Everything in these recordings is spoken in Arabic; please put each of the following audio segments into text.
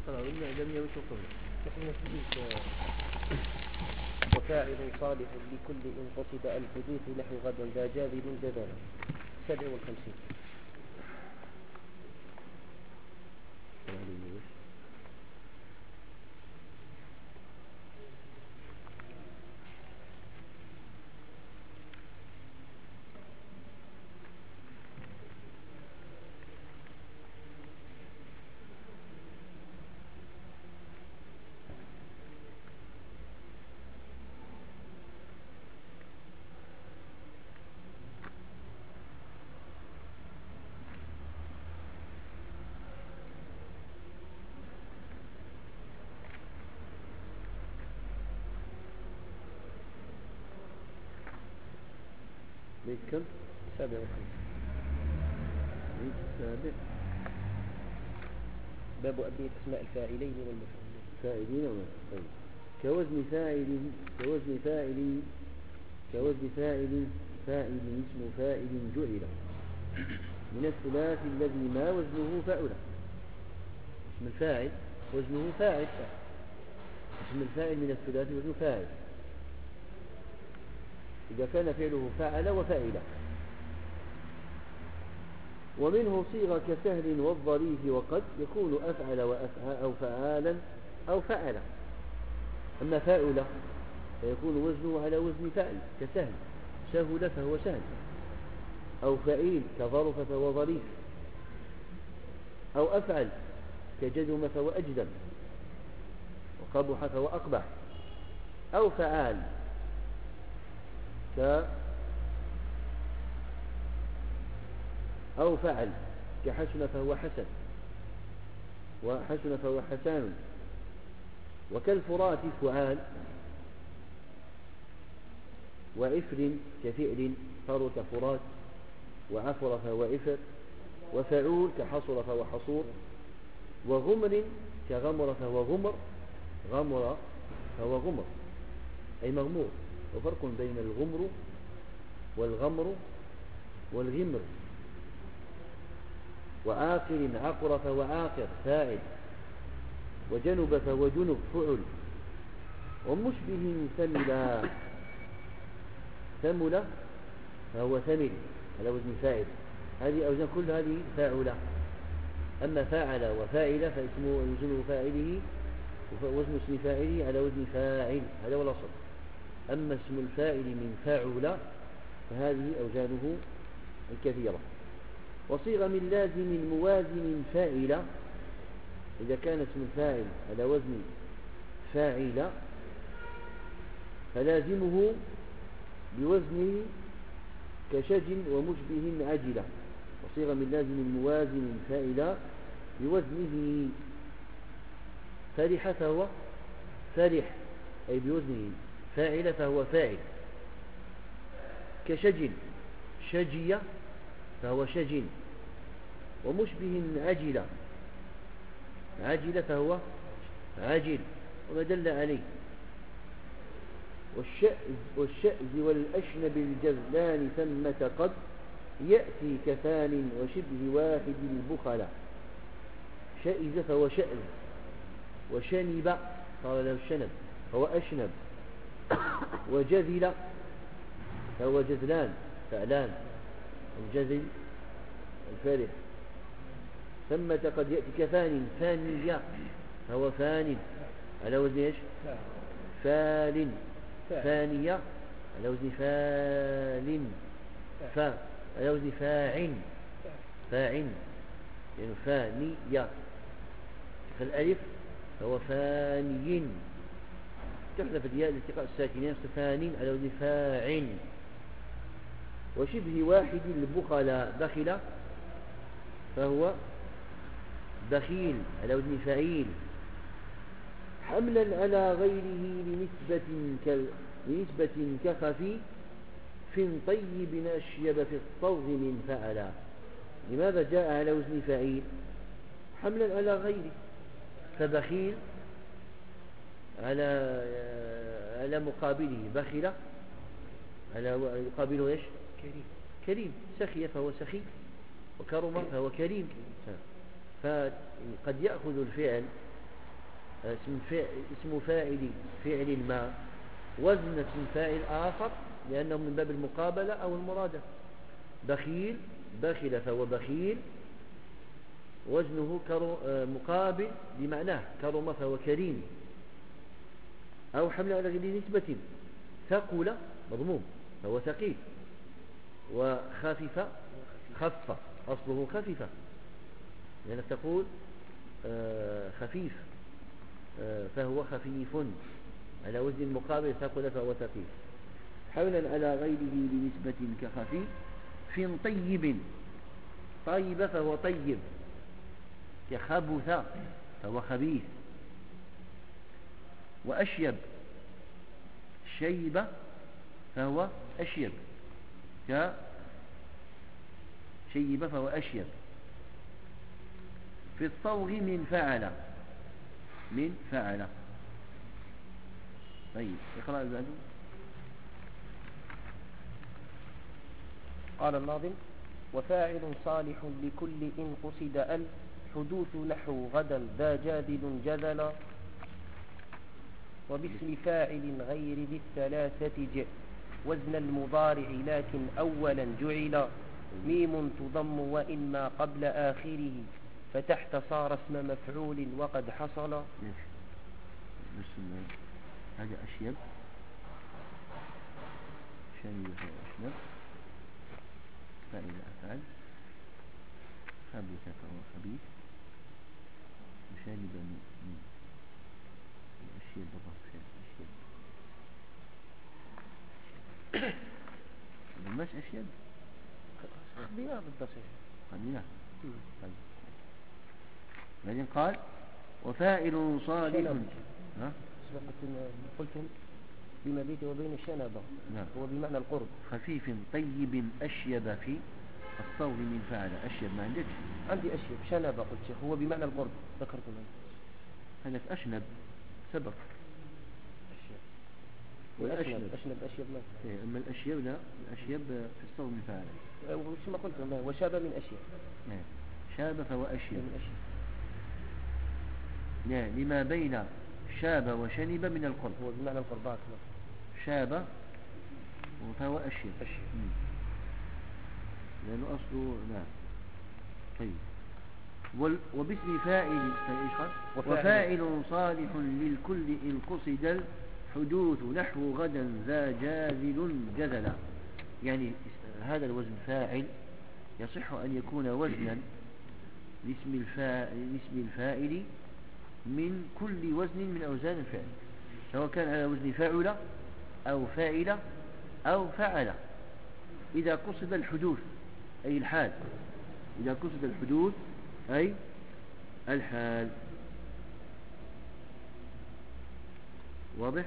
خلاص لم يوثقه. وفاعل صالح لكل إن قصد الحدوث نحو غدا ذا جاذب جدلا. 57. بيت كم؟ 57. بيت السابع. باب أبنية أسماء الفاعلين والمفعولين. فاعلين ومفعولين. كوزن فاعل اسم فاعل جعل من الثلاث الذي ما وزنه فاعل. اسم الفاعل وزنه فاعل. اسم الفاعل من الثلاث وزنه فاعل إذا كان فعله فعل وفعل. ومنه صيغة كسهل والظريف وقد يكون أفعل وأفعى أو فعالا أو فعلا. أما فاعل فيكون وزنه على وزن فعل كسهل، سهل فهو سهل، أو فعيل كظرف فهو ظريف، أو أفعل كجدم فهو أجدم، وقبح فهو أقبح، أو فعال أو فعل كحسن فهو حسن، وحسن فهو حسان. وكالفرات فعال، وعفر كفعل فرط فرات، وعفر فهو عفر، وفعول كحصر فهو حصور، وغمر كغمر فهو غمر، غمر فهو غمر أي مغمور. وفرق بين الغمر والغمر والغمر. وعاقر عقر فهو عاقر فاعل، وجنب فهو جنب فعل. ومشبه ثمل فهو ثمل على وزن فاعل. هذه أوزان كل هذه فاعلة. أما فاعل وفاعل فاسمه وزن فاعله وزن اسم فاعله على وزن فاعل، هذا هو الأصل. أما اسم الفاعل من فاعل فهذه أوزانه الكثيرة. وصيغ من لازم موازن فاعل، إذا كان اسم الفاعل على وزن فاعل فلازمه بوزنه كشج ومشبه عجلة. وصيغ من لازم موازن فاعل بوزنه. فرح فهو فرح أي بوزنه. فاعل فهو فاعل. كشج شجي فهو شج. ومشبه عجلة عجل فهو عجل وما دل عليه. والشأز والأشنب الجذلان ثمة قد يأتي كفان وشبه واحد البخلاء. شأز فهو شأز، وشنب قال له الشنب فهو أشنب، وجذل فهو جذلان فعلان الجذل الفارح. ثمة قد يأتي كفان فانية فهو فان على وزن ايش؟ فال. فانية على وزن فال. على وزن فاعل يعني فانية. فالألف فهو فاني تحذف الياء لالتقاء الساكنين فان على وزن فاعل. وشبه واحد البخلاء بخل فهو بخيل على وزن فعيل. حملا على غيره لنسبة كخفي في طيب أشيب في الطوغ من فعلا. لماذا جاء على وزن فعيل؟ حملا على غيره. فبخيل على مقابله بخل على يقابله ايش؟ كريم. سخي فهو سخي، وكرم فهو كريم. فقد يأخذ الفعل اسم فاعل فعل ما وزن اسم فاعل آخر لأنه من باب المقابلة أو المرادف. بخيل، بخل فهو بخيل، وزنه مقابل بمعناه. كرم فهو كريم. أو حمل على غير نسبة. ثقل مضموم فهو ثقيل. وخفف خف أصله خفيفة لأنك تقول خفيف فهو خفيف على وزن المقابل. ثقل فهو ثقيل. حملا على غيره بنسبة كخفيف. في طيب، طيب فهو طيب. كخبث فهو خبيث. وأشيب، شيب فهو أشيب. كشيب فهو أشيب. في الصوغ من فعل، من فعل. طيب اقرأ بعده. قال الناظم: وفاعل صالح لكل إن قصد الحدوث نحو غدا ذا جاذل جذلا. وباسم فاعل غير ذي الثلاثة جئ وزن المضارع لكن أولا جعل ميم تضم وإما قبل آخره فتحت صار اسم مفعول وقد حصل. هذا أشيب، شنو أشيب فاعل أفعل. خبيث فهو خبيث. وشانب من الأشيب بالرفع. أشيب مش أشيب خبيئة بالتصحيح. خبيئة. طيب بعدين قال: وفاعل صالح. قلتم بمبيت وبين الشنبة. نعم. هو بمعنى القرب. خفيف طيب أشيب. في الصوغ من فعل. أشيب ما عندك؟ عندي أشيب. شنبة قلت شيخ هو بمعنى القرب ذكرتم هذا أشنب سبق. أشيب والأشنب أشيب ما. أما الأشيب لا، الأشيب في الصوغ من فعل. وش ما قلت وشاب من أشيب. شاب فهو أشيب. من أشيب. لما بين شاب وشنب من القرب. هو بمعنى القربات. شاب فهو أشيب. لأنه أصله لا. طيب وباسم فاعل وفاعل صالح للكل إن قصد الحدوث نحو غدا ذا جاذل جذلا. يعني هذا الوزن فاعل يصح أن يكون وزنا لاسم الفاعل من كل وزن من أوزان الفعل، سواء كان على وزن فاعل أو فاعل أو فعل، إذا قصد الحدوث أي الحال. إذا قصد الحدوث أي الحال. واضح؟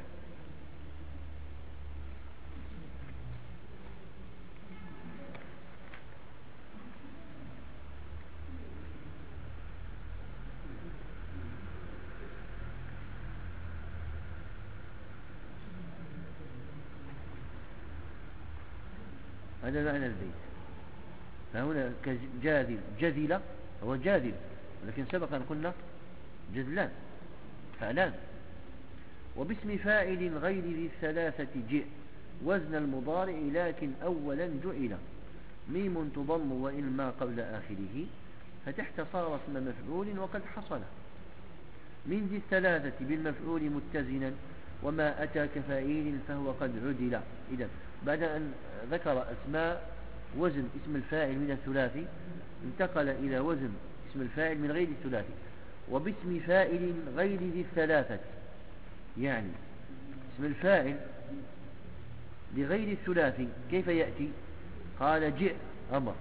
هذا معنى البيت. فهنا كجاذل جذل هو جاذل، لكن سبق أن قلنا جذلان فعلان. وباسم فاعل غير ذي الثلاثة جئ وزن المضارع لكن أولا جعل ميم تضم وإن ما قبل آخره فتحت صار اسم مفعول وقد حصل. من ذي الثلاثة بالمفعول متزنا وما أتى كفاعيل فهو قد عدل. إذن بعد أن ذكر أسماء وزن اسم الفاعل من الثلاثي انتقل إلى وزن اسم الفاعل من غير الثلاثي. وباسم فاعل غير ذي الثلاثة، يعني اسم الفاعل لغير الثلاثي كيف يأتي؟ قال جئ أمر.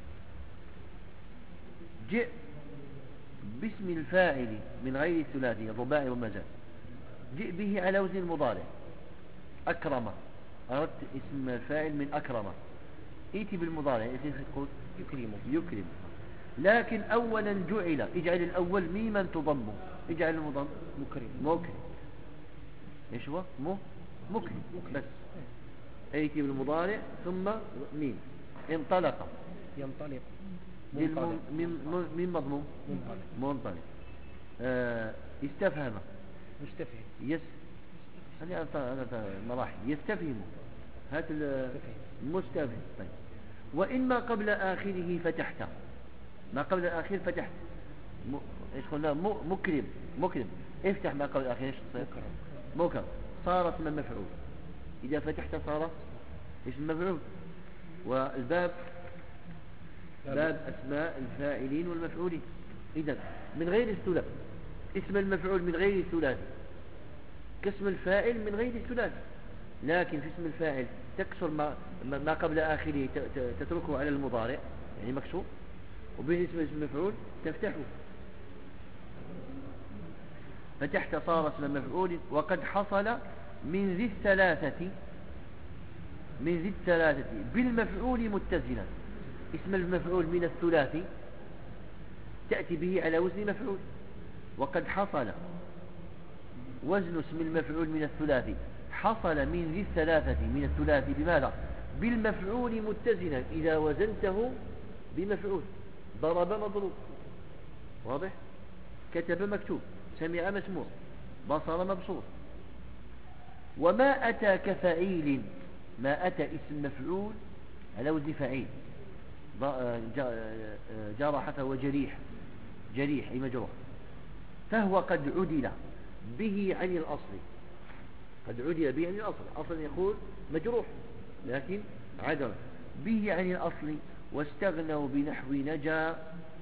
جئ باسم الفاعل من غير الثلاثي الرباعي والمزاد، جئ به على وزن المضارع. أكرم، أردت اسم الفاعل من أكرم، ائتي بالمضارع كيف تقول؟ يكرم. لكن أولا جعل، اجعل الأول ميما تضم، اجعل المضم مكرم. ايش هو؟ مكرم بس. ائتي بالمضارع ثم ميم. انطلق ينطلق من مضموم منطلق. استفهم مستفهم. هذه مراحل. يستفهم، هات المستفهم. طيب، وإما قبل آخره فتحت. ما قبل الآخر فتحت. ايش قلنا؟ مكرم. افتح ما قبل الآخر ايش تصير؟ مكرم. صار اسم المفعول. إذا فتحت صار اسم المفعول. والباب باب أسماء الفاعلين والمفعولين. إذا من غير الثلاث، اسم المفعول من غير الثلاث كاسم الفاعل من غير الثلاث، لكن في اسم الفاعل تكسر ما قبل آخره، تتركه على المضارع يعني مكسور، وبالنسبة لاسم المفعول تفتحه. فتحت صار اسم مفعول. وقد حصل من ذي الثلاثة بالمفعول متزنا. اسم المفعول من الثلاثي تأتي به على وزن مفعول. وقد حصل وزن اسم المفعول من الثلاثي، حصل من ذي الثلاثة من الثلاثي بماذا؟ بالمفعول متزنا. إذا وزنته بمفعول، ضرب مضروب، واضح؟ كتب مكتوب، سمع مسموع، بصر مبصور. وما أتى كفعيل، ما أتى اسم مفعول على وزن فعيل، جرح فهو جريح أي مجروح، فهو قد عدل به عن الأصل. قد عدل به عن الأصل، أصلا يقول مجروح لكن عدل به عن الأصل. واستغنوا بنحو نجا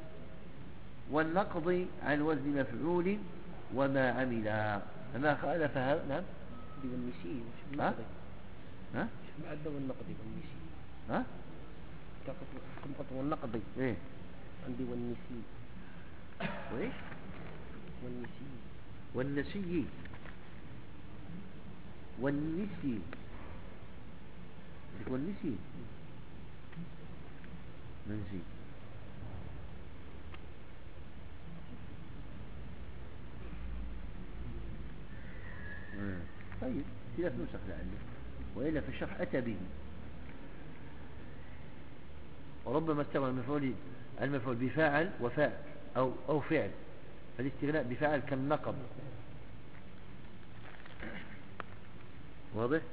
والنقض عن وزن مفعول وما عملا. فما خالف هذا. نعم. والنسي مش النقضي. مش معدة والنقضي والنسي. كم والنقضي. ايه عندي والنسي. وايش؟ والنسي. منسي. طيب، ثلاث نسخ لعله، وإلا في الشرح أتى به. وربما استغنى المفعول بفاعل وفاعل أو فعل. فالاستغناء بفاعل كالنقض، واضح؟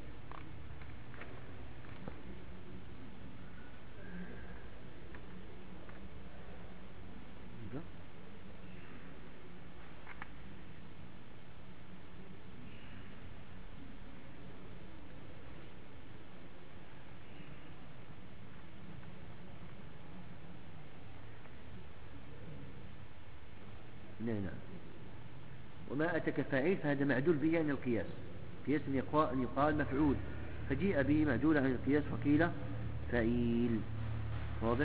نعم. وما أتى كفاعل فهذا معدول به عن القياس. قياس أن يقال مفعول، فجيء به معدول عن القياس وقيل فعيل، واضح؟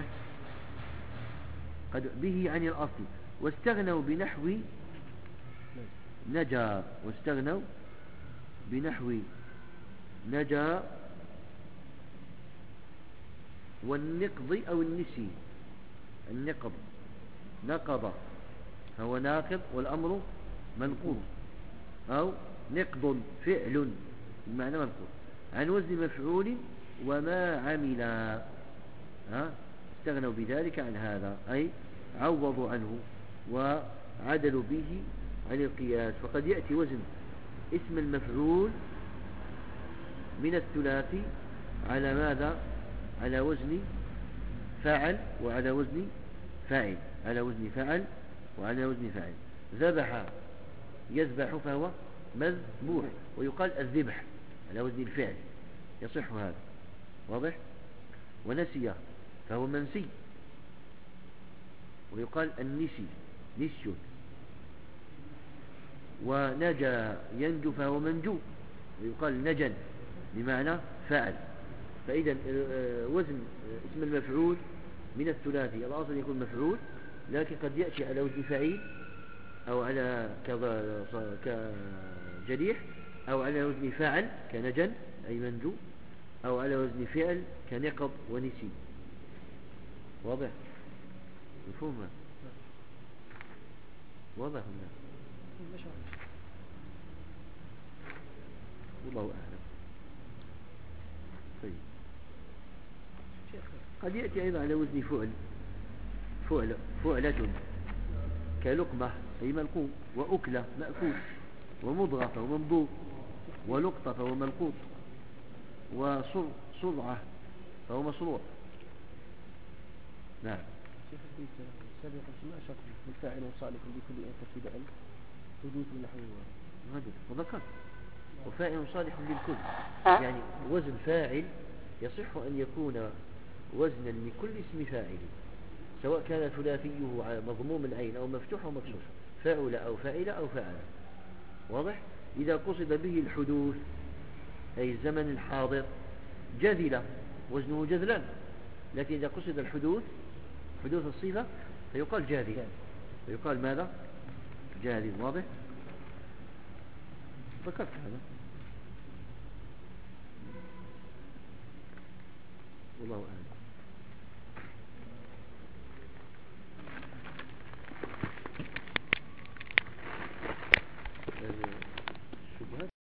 قد به عن الأصل. واستغنوا بنحو نجا. واستغنوا بنحو نجا والنقض أو النسي. النقض نقض هو ناقض والأمر منقوض، أو نقض فعل بمعنى منقوض عن وزن مفعول وما عمل. استغنوا بذلك عن هذا، أي عوضوا عنه وعدلوا به عن القياس. وقد يأتي وزن اسم المفعول من الثلاثي على ماذا؟ على وزن فاعل وعلى وزن فاعل، على وزن فاعل وعلى وزن فاعل. ذبح يذبح فهو مذبوح، ويقال الذبح على وزن الفعل، يصح هذا، واضح؟ ونسي فهو منسي، ويقال النسي نسي. ونجا ينجو فهو منجو، ويقال نجن بمعنى فاعل. فإذا وزن اسم المفعول من الثلاثي الأصل يكون مفعول، لكن قد يأتي على وزن فعيل أو على كجريح، أو على وزن فاعل كنجن أي منجو، أو على وزن فعل كنقض ونسي. واضح؟ مفهوم؟ واضح؟ والله أعلم. طيب، قد يأتي أيضا على وزن فعلة كلقمة أي ملقوم، وأكلة مأكول، ومضغة فهو ممضوغ، ولقطة فهو ملقوط، وصرعة فهو مصروع. نعم. شيخ البيت السابق ما شرط بالفاعل وصالح بكل أن تفيد أن حدوث نحوه وذكرت وفاعل صالح بالكل، يعني وزن فاعل يصح أن يكون وزنا لكل اسم فاعل، سواء كان ثلاثيه مضموم العين أو مفتوح أو مكسور، فاعل أو فاعل أو فاعل. واضح؟ إذا قصد به الحدوث أي الزمن الحاضر جذل وزنه جذلا، لكن إذا قصد الحدوث حدوث الصفة فيقال جاذل، فيقال ماذا؟ جاذل. واضح؟ ذكرت هذا والله أعلم.